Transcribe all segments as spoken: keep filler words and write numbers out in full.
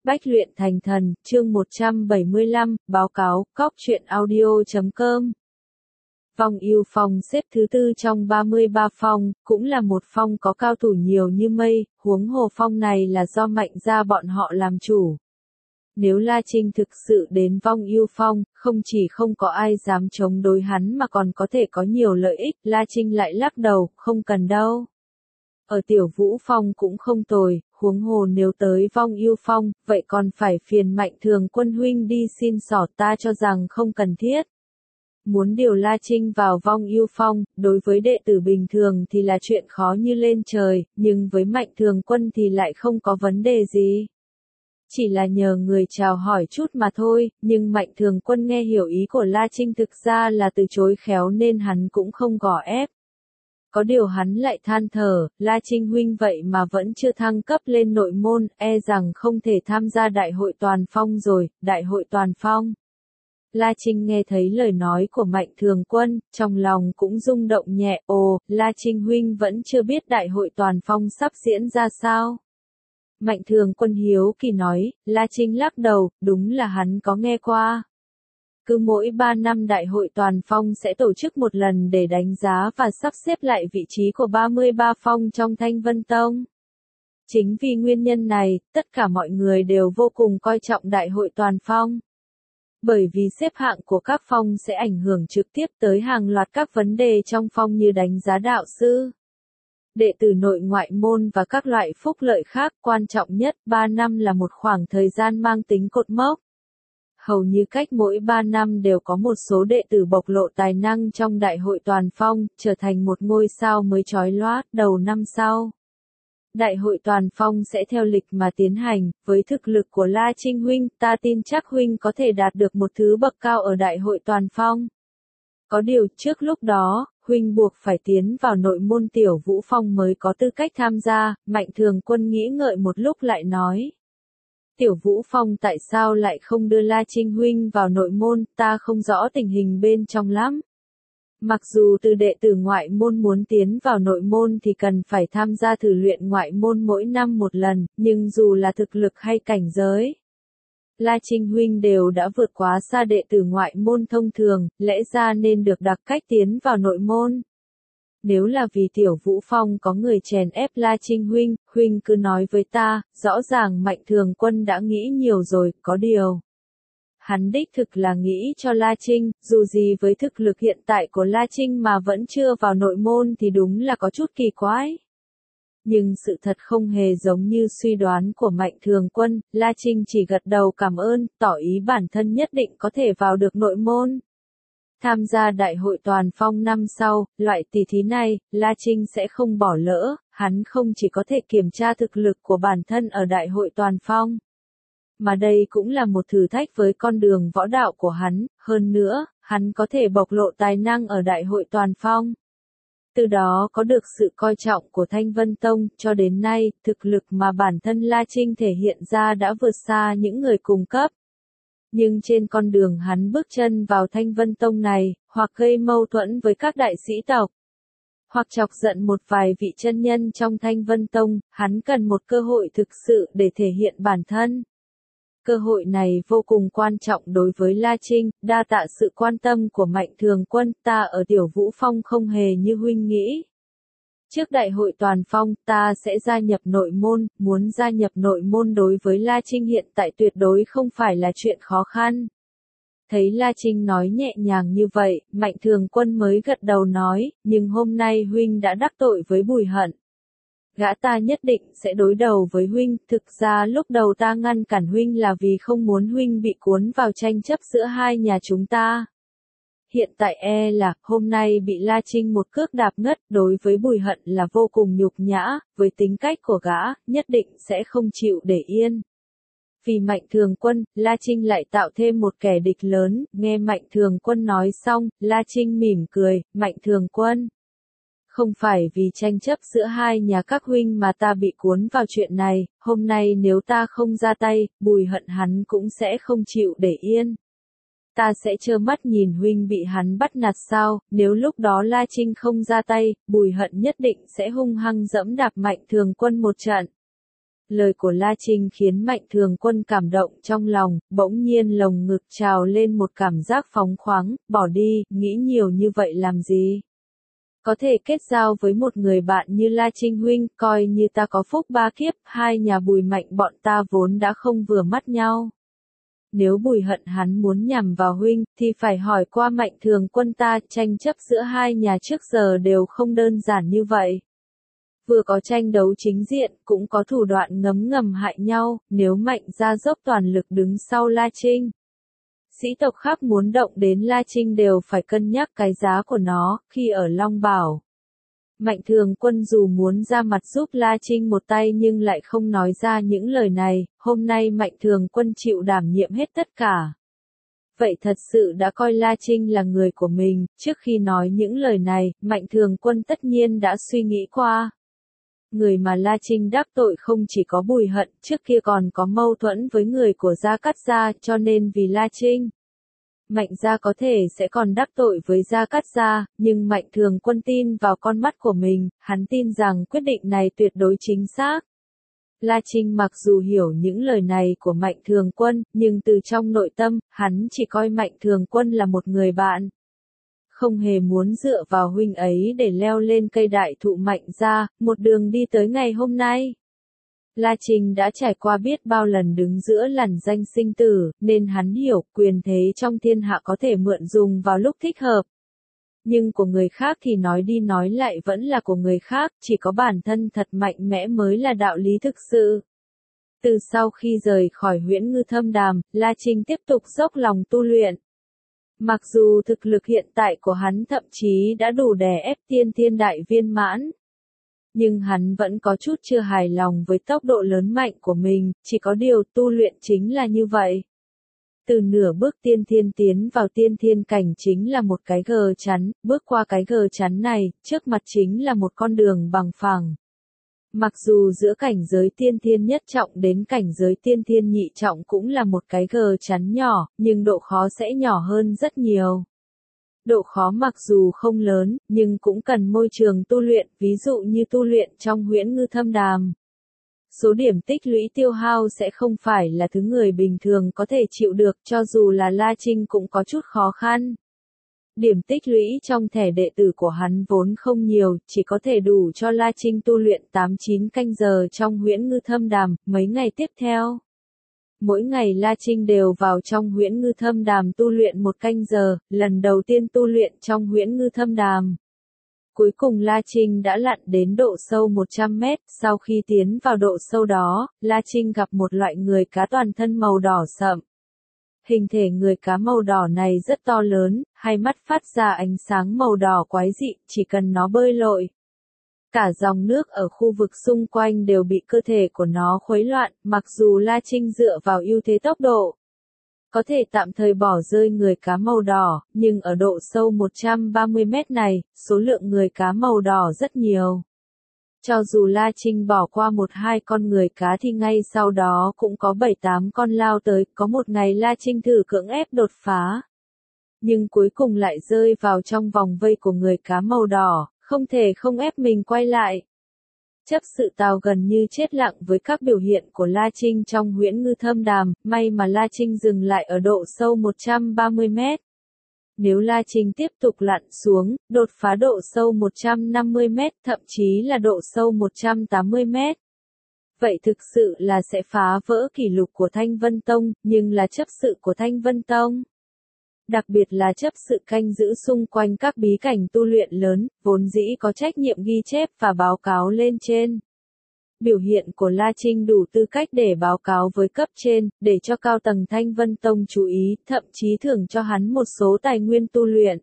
Bách luyện thành thần, chương một trăm bảy mươi lăm, báo cáo, cóc truyện audio chấm com. Vong Yêu Phong xếp thứ tư trong ba mươi ba phong, cũng là một phong có cao thủ nhiều như mây, huống hồ phong này là do Mạnh gia bọn họ làm chủ. Nếu La Trinh thực sự đến Vong Yêu Phong, không chỉ không có ai dám chống đối hắn mà còn có thể có nhiều lợi ích, La Trinh lại lắc đầu, không cần đâu. Ở Tiểu Vũ Phong cũng không tồi, huống hồ nếu tới Vong Yêu Phong, vậy còn phải phiền Mạnh Thường Quân huynh đi xin xỏ, ta cho rằng không cần thiết. Muốn điều La Trinh vào Vong Yêu Phong, đối với đệ tử bình thường thì là chuyện khó như lên trời, nhưng với Mạnh Thường Quân thì lại không có vấn đề gì. Chỉ là nhờ người chào hỏi chút mà thôi, nhưng Mạnh Thường Quân nghe hiểu ý của La Trinh thực ra là từ chối khéo nên hắn cũng không gò ép. Có điều hắn lại than thở, La Trinh huynh vậy mà vẫn chưa thăng cấp lên nội môn, e rằng không thể tham gia đại hội toàn phong rồi, đại hội toàn phong. La Trinh nghe thấy lời nói của Mạnh Thường Quân, trong lòng cũng rung động nhẹ, ồ, La Trinh huynh vẫn chưa biết đại hội toàn phong sắp diễn ra sao. Mạnh Thường Quân hiếu kỳ nói, La Trinh lắc đầu, đúng là hắn có nghe qua. Cứ mỗi ba năm đại hội toàn phong sẽ tổ chức một lần để đánh giá và sắp xếp lại vị trí của ba mươi ba phong trong Thanh Vân Tông. Chính vì nguyên nhân này, tất cả mọi người đều vô cùng coi trọng đại hội toàn phong. Bởi vì xếp hạng của các phong sẽ ảnh hưởng trực tiếp tới hàng loạt các vấn đề trong phong như đánh giá đạo sư, đệ tử nội ngoại môn và các loại phúc lợi khác. Quan trọng nhất, ba năm là một khoảng thời gian mang tính cột mốc. Hầu như cách mỗi ba năm đều có một số đệ tử bộc lộ tài năng trong đại hội toàn phong, trở thành một ngôi sao mới chói lóa. Đầu năm sau, đại hội toàn phong sẽ theo lịch mà tiến hành, với thực lực của La Trinh huynh, ta tin chắc huynh có thể đạt được một thứ bậc cao ở đại hội toàn phong. Có điều trước lúc đó, huynh buộc phải tiến vào nội môn Tiểu Vũ Phong mới có tư cách tham gia. Mạnh Thường Quân nghĩ ngợi một lúc lại nói. Tiểu Vũ Phong tại sao lại không đưa La Trinh huynh vào nội môn, ta không rõ tình hình bên trong lắm. Mặc dù từ đệ tử ngoại môn muốn tiến vào nội môn thì cần phải tham gia thử luyện ngoại môn mỗi năm một lần, nhưng dù là thực lực hay cảnh giới, La Trinh huynh đều đã vượt quá xa đệ tử ngoại môn thông thường, lẽ ra nên được đặc cách tiến vào nội môn. Nếu là vì Tiểu Vũ Phong có người chèn ép La Trinh huynh, huynh cứ nói với ta, rõ ràng Mạnh Thường Quân đã nghĩ nhiều rồi, có điều. Hắn đích thực là nghĩ cho La Trinh, dù gì với thực lực hiện tại của La Trinh mà vẫn chưa vào nội môn thì đúng là có chút kỳ quái. Nhưng sự thật không hề giống như suy đoán của Mạnh Thường Quân, La Trinh chỉ gật đầu cảm ơn, tỏ ý bản thân nhất định có thể vào được nội môn. Tham gia đại hội toàn phong năm sau, loại tỷ thí này, La Trinh sẽ không bỏ lỡ, hắn không chỉ có thể kiểm tra thực lực của bản thân ở đại hội toàn phong, mà đây cũng là một thử thách với con đường võ đạo của hắn, hơn nữa, hắn có thể bộc lộ tài năng ở đại hội toàn phong. Từ đó có được sự coi trọng của Thanh Vân Tông, cho đến nay, thực lực mà bản thân La Trinh thể hiện ra đã vượt xa những người cùng cấp. Nhưng trên con đường hắn bước chân vào Thanh Vân Tông này, hoặc gây mâu thuẫn với các đại sĩ tộc, hoặc chọc giận một vài vị chân nhân trong Thanh Vân Tông, hắn cần một cơ hội thực sự để thể hiện bản thân. Cơ hội này vô cùng quan trọng đối với La Trinh, đa tạ sự quan tâm của Mạnh Thường Quân, ta ở Tiểu Vũ Phong không hề như huynh nghĩ. Trước đại hội toàn phong, ta sẽ gia nhập nội môn, muốn gia nhập nội môn đối với La Trinh hiện tại tuyệt đối không phải là chuyện khó khăn. Thấy La Trinh nói nhẹ nhàng như vậy, Mạnh Thường Quân mới gật đầu nói, nhưng hôm nay huynh đã đắc tội với Bùi Hận. Gã ta nhất định sẽ đối đầu với huynh, thực ra lúc đầu ta ngăn cản huynh là vì không muốn huynh bị cuốn vào tranh chấp giữa hai nhà chúng ta. Hiện tại e là, hôm nay bị La Trinh một cước đạp ngất, đối với Bùi Hận là vô cùng nhục nhã, với tính cách của gã, nhất định sẽ không chịu để yên. Vì Mạnh Thường Quân, La Trinh lại tạo thêm một kẻ địch lớn, nghe Mạnh Thường Quân nói xong, La Trinh mỉm cười, Mạnh Thường Quân. Không phải vì tranh chấp giữa hai nhà các huynh mà ta bị cuốn vào chuyện này, hôm nay nếu ta không ra tay, Bùi Hận hắn cũng sẽ không chịu để yên. Ta sẽ trơ mắt nhìn huynh bị hắn bắt nạt sao, nếu lúc đó La Trinh không ra tay, Bùi Hận nhất định sẽ hung hăng dẫm đạp Mạnh Thường Quân một trận. Lời của La Trinh khiến Mạnh Thường Quân cảm động trong lòng, bỗng nhiên lồng ngực trào lên một cảm giác phóng khoáng, bỏ đi, nghĩ nhiều như vậy làm gì? Có thể kết giao với một người bạn như La Trinh huynh, coi như ta có phúc ba kiếp, hai nhà Bùi Mạnh bọn ta vốn đã không vừa mắt nhau. Nếu Bùi Hận hắn muốn nhằm vào huynh, thì phải hỏi qua Mạnh Thường Quân ta, tranh chấp giữa hai nhà trước giờ đều không đơn giản như vậy. Vừa có tranh đấu chính diện, cũng có thủ đoạn ngấm ngầm hại nhau, nếu Mạnh gia dốc toàn lực đứng sau La Trinh. Sĩ tộc khác muốn động đến La Trinh đều phải cân nhắc cái giá của nó, khi ở Long Bảo. Mạnh Thường Quân dù muốn ra mặt giúp La Trinh một tay nhưng lại không nói ra những lời này, hôm nay Mạnh Thường Quân chịu đảm nhiệm hết tất cả. Vậy thật sự đã coi La Trinh là người của mình, trước khi nói những lời này, Mạnh Thường Quân tất nhiên đã suy nghĩ qua. Người mà La Trinh đắc tội không chỉ có Bùi Hận, trước kia còn có mâu thuẫn với người của Gia Cát Gia, cho nên vì La Trinh, Mạnh gia có thể sẽ còn đắc tội với Gia Cát Gia, nhưng Mạnh Thường Quân tin vào con mắt của mình, hắn tin rằng quyết định này tuyệt đối chính xác. La Trinh mặc dù hiểu những lời này của Mạnh Thường Quân, nhưng từ trong nội tâm, hắn chỉ coi Mạnh Thường Quân là một người bạn. Không hề muốn dựa vào huynh ấy để leo lên cây đại thụ Mạnh gia, một đường đi tới ngày hôm nay. La Trinh đã trải qua biết bao lần đứng giữa lằn danh sinh tử, nên hắn hiểu quyền thế trong thiên hạ có thể mượn dùng vào lúc thích hợp. Nhưng của người khác thì nói đi nói lại vẫn là của người khác, chỉ có bản thân thật mạnh mẽ mới là đạo lý thực sự. Từ sau khi rời khỏi Huyễn Ngư Thâm Đàm, La Trinh tiếp tục dốc lòng tu luyện. Mặc dù thực lực hiện tại của hắn thậm chí đã đủ đè ép tiên thiên đại viên mãn, nhưng hắn vẫn có chút chưa hài lòng với tốc độ lớn mạnh của mình, chỉ có điều tu luyện chính là như vậy. Từ nửa bước tiên thiên tiến vào tiên thiên cảnh chính là một cái gờ chắn, bước qua cái gờ chắn này, trước mặt chính là một con đường bằng phẳng. Mặc dù giữa cảnh giới tiên thiên nhất trọng đến cảnh giới tiên thiên nhị trọng cũng là một cái gờ chắn nhỏ, nhưng độ khó sẽ nhỏ hơn rất nhiều. Độ khó mặc dù không lớn, nhưng cũng cần môi trường tu luyện, ví dụ như tu luyện trong Huyễn Ngư Thâm Đàm. Số điểm tích lũy tiêu hao sẽ không phải là thứ người bình thường có thể chịu được, cho dù là La Trinh cũng có chút khó khăn. Điểm tích lũy trong thẻ đệ tử của hắn vốn không nhiều, chỉ có thể đủ cho La Trinh tu luyện tám chín canh giờ trong Huyễn Ngư Thâm Đàm, mấy ngày tiếp theo. Mỗi ngày La Trinh đều vào trong Huyễn Ngư Thâm Đàm tu luyện một canh giờ, lần đầu tiên tu luyện trong Huyễn Ngư Thâm Đàm. Cuối cùng La Trinh đã lặn đến độ sâu một trăm mét, sau khi tiến vào độ sâu đó, La Trinh gặp một loại người cá toàn thân màu đỏ sậm. Hình thể người cá màu đỏ này rất to lớn, hai mắt phát ra ánh sáng màu đỏ quái dị, chỉ cần nó bơi lội. Cả dòng nước ở khu vực xung quanh đều bị cơ thể của nó khuấy loạn, mặc dù La Trinh dựa vào ưu thế tốc độ, có thể tạm thời bỏ rơi người cá màu đỏ, nhưng ở độ sâu một trăm ba mươi mét này, số lượng người cá màu đỏ rất nhiều. Cho dù La Trinh bỏ qua một hai con người cá thì ngay sau đó cũng có bảy tám con lao tới, có một ngày La Trinh thử cưỡng ép đột phá. Nhưng cuối cùng lại rơi vào trong vòng vây của người cá màu đỏ, không thể không ép mình quay lại. Chấp sự Tào gần như chết lặng với các biểu hiện của La Trinh trong Huyễn Ngư Thâm Đàm, may mà La Trinh dừng lại ở độ sâu một trăm ba mươi mét. Nếu La Trinh tiếp tục lặn xuống, đột phá độ sâu một trăm năm mươi mét, thậm chí là độ sâu một trăm tám mươi mét. Vậy thực sự là sẽ phá vỡ kỷ lục của Thanh Vân Tông, nhưng là chấp sự của Thanh Vân Tông. Đặc biệt là chấp sự canh giữ xung quanh các bí cảnh tu luyện lớn, vốn dĩ có trách nhiệm ghi chép và báo cáo lên trên. Biểu hiện của La Trinh đủ tư cách để báo cáo với cấp trên, để cho cao tầng Thanh Vân Tông chú ý, thậm chí thưởng cho hắn một số tài nguyên tu luyện.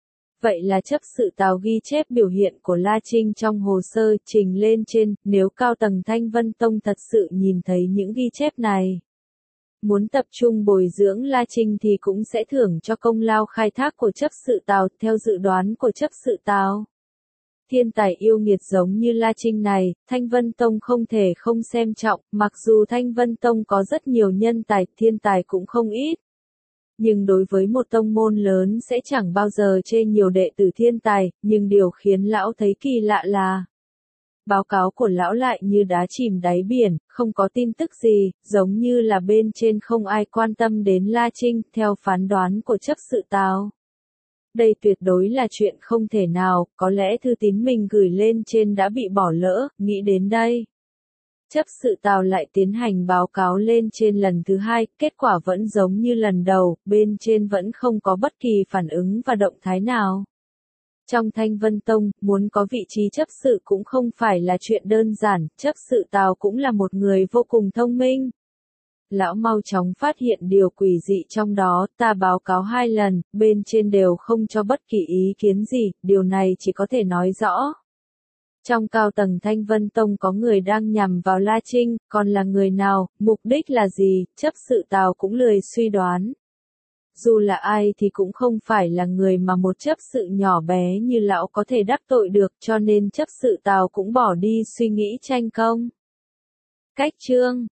Vậy là chấp sự Tào ghi chép biểu hiện của La Trinh trong hồ sơ trình lên trên, nếu cao tầng Thanh Vân Tông thật sự nhìn thấy những ghi chép này, muốn tập trung bồi dưỡng La Trinh thì cũng sẽ thưởng cho công lao khai thác của chấp sự Tào, theo dự đoán của chấp sự Tào. Thiên tài yêu nghiệt giống như La Trinh này, Thanh Vân Tông không thể không xem trọng, mặc dù Thanh Vân Tông có rất nhiều nhân tài, thiên tài cũng không ít. Nhưng đối với một tông môn lớn sẽ chẳng bao giờ chê nhiều đệ tử thiên tài, nhưng điều khiến lão thấy kỳ lạ là báo cáo của lão lại như đá chìm đáy biển, không có tin tức gì, giống như là bên trên không ai quan tâm đến La Trinh, theo phán đoán của chấp sự Tào. Đây tuyệt đối là chuyện không thể nào, có lẽ thư tín mình gửi lên trên đã bị bỏ lỡ, nghĩ đến đây. Chấp sự Tào lại tiến hành báo cáo lên trên lần thứ hai, kết quả vẫn giống như lần đầu, bên trên vẫn không có bất kỳ phản ứng và động thái nào. Trong Thanh Vân Tông, muốn có vị trí chấp sự cũng không phải là chuyện đơn giản, chấp sự Tào cũng là một người vô cùng thông minh. Lão mau chóng phát hiện điều quỷ dị trong đó, ta báo cáo hai lần, bên trên đều không cho bất kỳ ý kiến gì, điều này chỉ có thể nói rõ. Trong cao tầng Thanh Vân Tông có người đang nhằm vào La Trinh, còn là người nào, mục đích là gì, chấp sự Tào cũng lười suy đoán. Dù là ai thì cũng không phải là người mà một chấp sự nhỏ bé như lão có thể đắc tội được, cho nên chấp sự Tào cũng bỏ đi suy nghĩ tranh công. Cách chương